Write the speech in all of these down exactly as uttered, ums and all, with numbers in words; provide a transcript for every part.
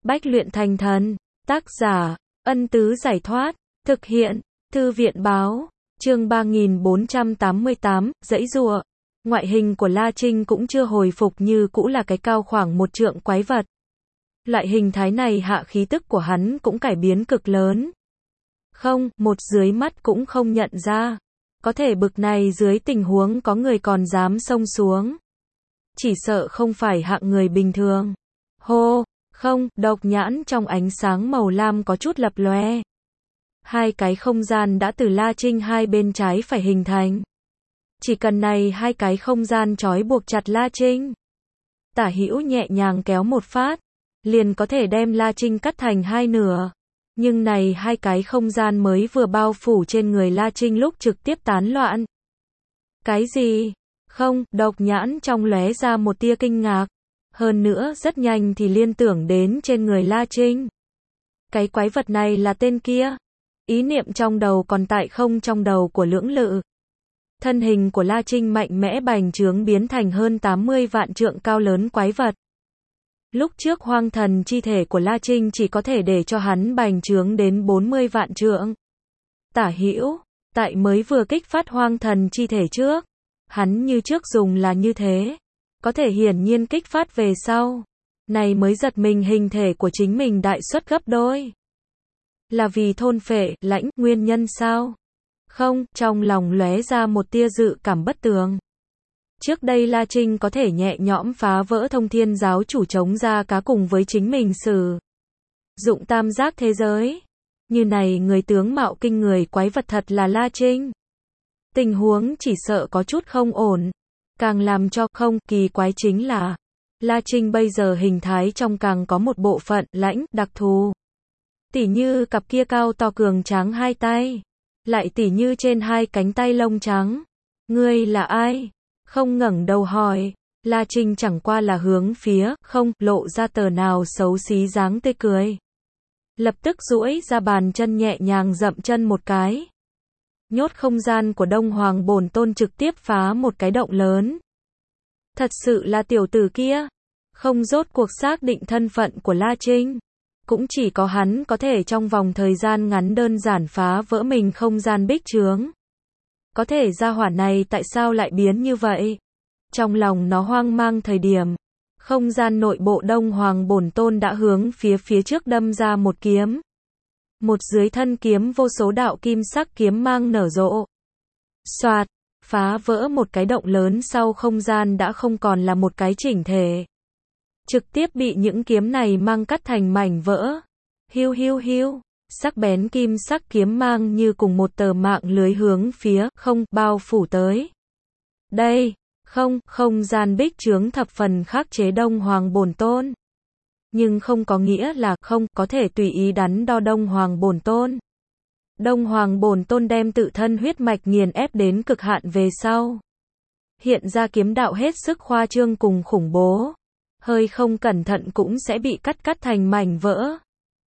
Bách luyện thành thần. Tác giả, Ân Tứ Giải Thoát. Thực hiện, Thư viện Báo. Chương ba nghìn bốn trăm tám mươi tám, giãy giụa. Ngoại hình của La Trinh cũng chưa hồi phục như cũ là cái cao khoảng một trượng quái vật. Loại hình thái này hạ khí tức của hắn cũng cải biến cực lớn. Không, một dưới mắt cũng không nhận ra. Có thể bực này dưới tình huống có người còn dám xông xuống. Chỉ sợ không phải hạng người bình thường. Hô, không, độc nhãn trong ánh sáng màu lam có chút lập lòe. Hai cái không gian đã từ La Trinh hai bên trái phải hình thành. Chỉ cần này hai cái không gian trói buộc chặt La Trinh. Tả hữu nhẹ nhàng kéo một phát, liền có thể đem La Trinh cắt thành hai nửa. Nhưng này hai cái không gian mới vừa bao phủ trên người La Trinh lúc trực tiếp tán loạn. Cái gì? Không, độc nhãn trong lóe ra một tia kinh ngạc. Hơn nữa rất nhanh thì liên tưởng đến trên người La Trinh. Cái quái vật này là tên kia. Ý niệm trong đầu còn tại không trong đầu của lưỡng lự. Thân hình của La Trinh mạnh mẽ bành trướng biến thành hơn tám mươi vạn trượng cao lớn quái vật. Lúc trước hoang thần chi thể của La Trinh chỉ có thể để cho hắn bành trướng đến bốn mươi vạn trượng. Tả hữu, tại mới vừa kích phát hoang thần chi thể trước. Hắn như trước dùng là như thế. Có thể hiển nhiên kích phát về sau. Này mới giật mình hình thể của chính mình đại suất gấp đôi. Là vì thôn phệ, lãnh, nguyên nhân sao? Không, trong lòng lóe ra một tia dự cảm bất tường. Trước đây La Trinh có thể nhẹ nhõm phá vỡ thông thiên giáo chủ chống ra cá cùng với chính mình sử dụng tam giác thế giới. Như này người tướng mạo kinh người quái vật thật là La Trinh. Tình huống chỉ sợ có chút không ổn. Càng làm cho không kỳ quái chính là La Trinh bây giờ hình thái trong càng có một bộ phận lãnh đặc thù. Tỉ như cặp kia cao to cường tráng hai tay. Lại tỉ như trên hai cánh tay lông trắng. Ngươi là ai? Không ngẩng đầu hỏi. La Trinh chẳng qua là hướng phía không lộ ra tờ nào xấu xí dáng tươi cười. Lập tức duỗi ra bàn chân nhẹ nhàng dậm chân một cái. Nhốt không gian của Đông Hoàng Bổn Tôn trực tiếp phá một cái động lớn. Thật sự là tiểu tử kia. Không rốt cuộc xác định thân phận của La Trinh. Cũng chỉ có hắn có thể trong vòng thời gian ngắn đơn giản phá vỡ mình không gian bích chướng. Có thể gia hỏa này tại sao lại biến như vậy? Trong lòng nó hoang mang thời điểm. Không gian nội bộ Đông Hoàng Bổn Tôn đã hướng phía phía trước đâm ra một kiếm. Một dưới thân kiếm vô số đạo kim sắc kiếm mang nở rộ. Xoạt, phá vỡ một cái động lớn sau không gian đã không còn là một cái chỉnh thể. Trực tiếp bị những kiếm này mang cắt thành mảnh vỡ. Hiu hiu hiu, sắc bén kim sắc kiếm mang như cùng một tờ mạng lưới hướng phía không bao phủ tới. Đây, không, không gian bích chướng thập phần khắc chế Đông Hoàng Bổn Tôn. Nhưng không có nghĩa là không có thể tùy ý đắn đo Đông Hoàng Bổn Tôn. Đông Hoàng Bổn Tôn đem tự thân huyết mạch nghiền ép đến cực hạn về sau. Hiện ra kiếm đạo hết sức khoa trương cùng khủng bố. Hơi không cẩn thận cũng sẽ bị cắt cắt thành mảnh vỡ.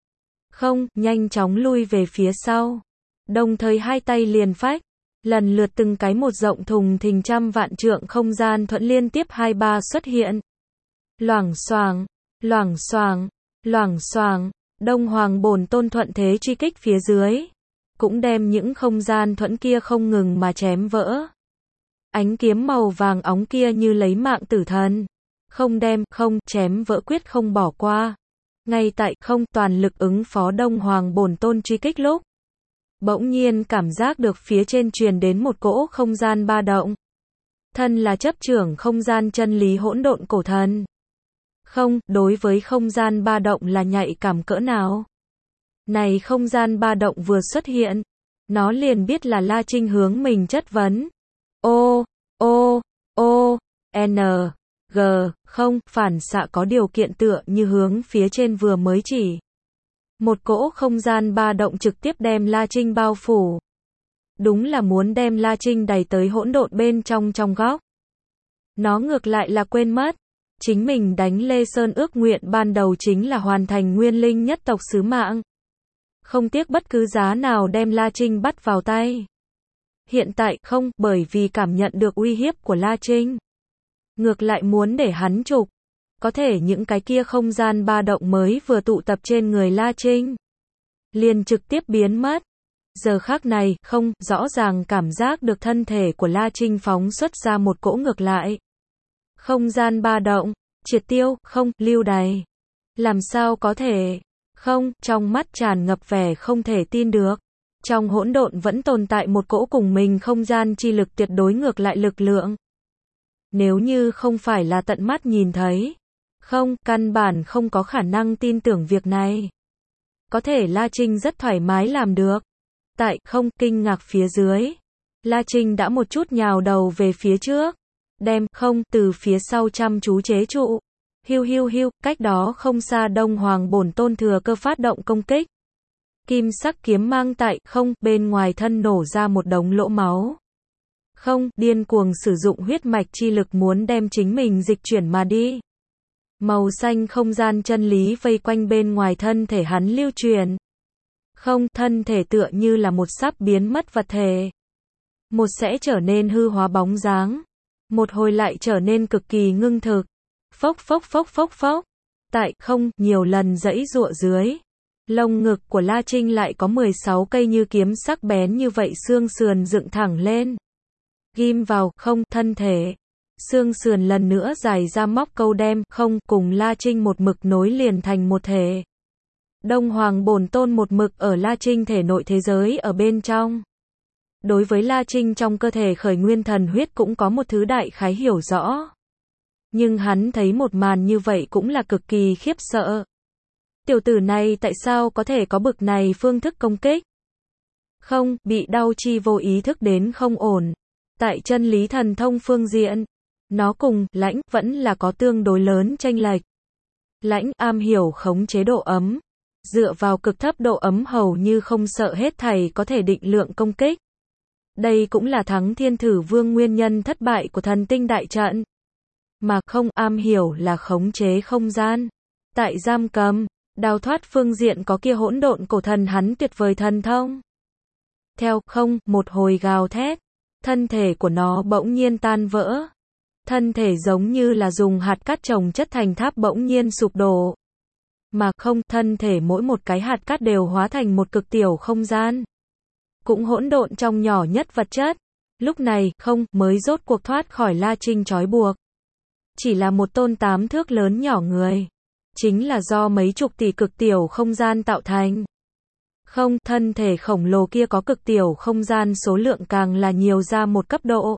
Không, nhanh chóng lui về phía sau. Đồng thời hai tay liền phách. Lần lượt từng cái một rộng thùng thình trăm vạn trượng không gian thuận liên tiếp hai ba xuất hiện. Loảng xoảng, loảng xoảng, loảng xoảng. Đông Hoàng Bổn Tôn thuận thế truy kích phía dưới. Cũng đem những không gian thuẫn kia không ngừng mà chém vỡ. Ánh kiếm màu vàng óng kia như lấy mạng tử thần. Không đem, không, chém vỡ quyết không bỏ qua. Ngay tại, không, toàn lực ứng phó Đông Hoàng Bổn Tôn truy kích lúc. Bỗng nhiên cảm giác được phía trên truyền đến một cỗ không gian ba động. Thân là chấp trưởng không gian chân lý hỗn độn cổ thần. Không, đối với không gian ba động là nhạy cảm cỡ nào. Này không gian ba động vừa xuất hiện. Nó liền biết là La Trinh hướng mình chất vấn. Ô, ô, ô, N. G, không, phản xạ có điều kiện tựa như hướng phía trên vừa mới chỉ. Một cỗ không gian ba động trực tiếp đem La Trinh bao phủ. Đúng là muốn đem La Trinh đẩy tới hỗn độn bên trong trong góc. Nó ngược lại là quên mất. Chính mình đánh Lê Sơn ước nguyện ban đầu chính là hoàn thành nguyên linh nhất tộc sứ mạng. Không tiếc bất cứ giá nào đem La Trinh bắt vào tay. Hiện tại không, bởi vì cảm nhận được uy hiếp của La Trinh. Ngược lại muốn để hắn trục. Có thể những cái kia không gian ba động mới vừa tụ tập trên người La Trinh, liền trực tiếp biến mất. Giờ khắc này, không, rõ ràng cảm giác được thân thể của La Trinh phóng xuất ra một cỗ ngược lại. Không gian ba động, triệt tiêu, không, lưu đày. Làm sao có thể? Không, trong mắt tràn ngập vẻ không thể tin được. Trong hỗn độn vẫn tồn tại một cỗ cùng mình không gian chi lực tuyệt đối ngược lại lực lượng. Nếu như không phải là tận mắt nhìn thấy, không, căn bản không có khả năng tin tưởng việc này. Có thể La Trinh rất thoải mái làm được. Tại, không, kinh ngạc phía dưới. La Trinh đã một chút nhào đầu về phía trước. Đem, không, từ phía sau chăm chú chế trụ. Hiu hiu hiu, cách đó không xa Đông Hoàng Bổn Tôn thừa cơ phát động công kích. Kim sắc kiếm mang tại, không, bên ngoài thân nổ ra một đống lỗ máu. Không, điên cuồng sử dụng huyết mạch chi lực muốn đem chính mình dịch chuyển mà đi. Màu xanh không gian chân lý vây quanh bên ngoài thân thể hắn lưu truyền. Không, thân thể tựa như là một sắp biến mất vật thể. Một sẽ trở nên hư hóa bóng dáng. Một hồi lại trở nên cực kỳ ngưng thực. Phốc phốc phốc phốc phốc. Tại, không, nhiều lần giãy giụa dưới. Lông ngực của La Trinh lại có mười sáu cây như kiếm sắc bén như vậy xương sườn dựng thẳng lên. Ghim vào, không, thân thể. Xương sườn lần nữa dài ra móc câu đem, không, cùng La Trinh một mực nối liền thành một thể. Đông Hoàng Bổn Tôn một mực ở La Trinh thể nội thế giới ở bên trong. Đối với La Trinh trong cơ thể khởi nguyên thần huyết cũng có một thứ đại khái hiểu rõ. Nhưng hắn thấy một màn như vậy cũng là cực kỳ khiếp sợ. Tiểu tử này tại sao có thể có bực này phương thức công kích? Không, bị đau chi vô ý thức đến không ổn. Tại chân lý thần thông phương diện, nó cùng Lãnh vẫn là có tương đối lớn chênh lệch. Lãnh am hiểu khống chế độ ấm, dựa vào cực thấp độ ấm hầu như không sợ hết thảy có thể định lượng công kích. Đây cũng là thắng Thiên Thử Vương nguyên nhân thất bại của thần tinh đại trận. Mà không am hiểu là khống chế không gian. Tại giam cầm, đào thoát phương diện có kia hỗn độn cổ thần hắn tuyệt vời thần thông. Theo không, một hồi gào thét, thân thể của nó bỗng nhiên tan vỡ. Thân thể giống như là dùng hạt cát chồng chất thành tháp bỗng nhiên sụp đổ. Mà không, thân thể mỗi một cái hạt cát đều hóa thành một cực tiểu không gian. Cũng hỗn độn trong nhỏ nhất vật chất. Lúc này, không, mới rốt cuộc thoát khỏi La Trinh trói buộc. Chỉ là một tôn tám thước lớn nhỏ người. Chính là do mấy chục tỷ cực tiểu không gian tạo thành. Không, thân thể khổng lồ kia có cực tiểu không gian số lượng càng là nhiều ra một cấp độ.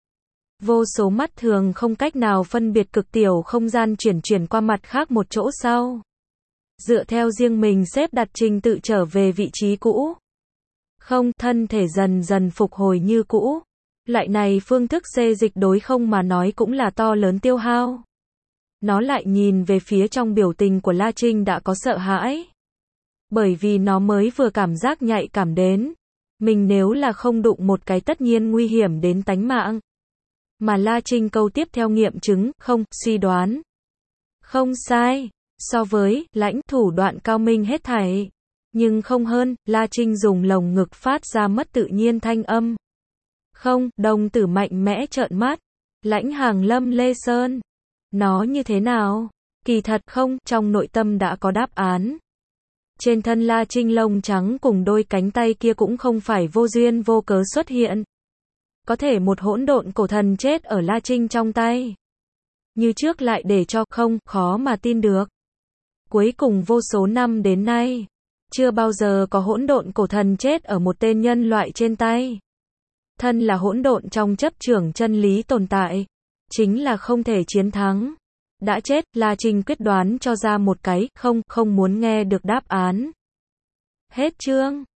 Vô số mắt thường không cách nào phân biệt cực tiểu không gian chuyển chuyển qua mặt khác một chỗ sau. Dựa theo riêng mình xếp đặt trình tự trở về vị trí cũ. Không, thân thể dần dần phục hồi như cũ. Loại này phương thức xê dịch đối không mà nói cũng là to lớn tiêu hao. Nó lại nhìn về phía trong biểu tình của La Trinh đã có sợ hãi. Bởi vì nó mới vừa cảm giác nhạy cảm đến. Mình nếu là không đụng một cái tất nhiên nguy hiểm đến tánh mạng. Mà La Trinh câu tiếp theo nghiệm chứng, không, suy đoán. Không sai. So với, Lãnh thủ đoạn cao minh hết thảy. Nhưng không hơn, La Trinh dùng lồng ngực phát ra mất tự nhiên thanh âm. Không, đồng tử mạnh mẽ trợn mắt. Lãnh Hàng Lâm Lê Sơn. Nó như thế nào? Kỳ thật không, trong nội tâm đã có đáp án. Trên thân La Trinh lông trắng cùng đôi cánh tay kia cũng không phải vô duyên vô cớ xuất hiện. Có thể một hỗn độn cổ thần chết ở La Trinh trong tay. Như trước lại để cho không, khó mà tin được. Cuối cùng vô số năm đến nay, chưa bao giờ có hỗn độn cổ thần chết ở một tên nhân loại trên tay. Thân là hỗn độn trong chấp trưởng chân lý tồn tại, chính là không thể chiến thắng. Đã chết, La Trinh quyết đoán cho ra một cái, không, không muốn nghe được đáp án. Hết chương.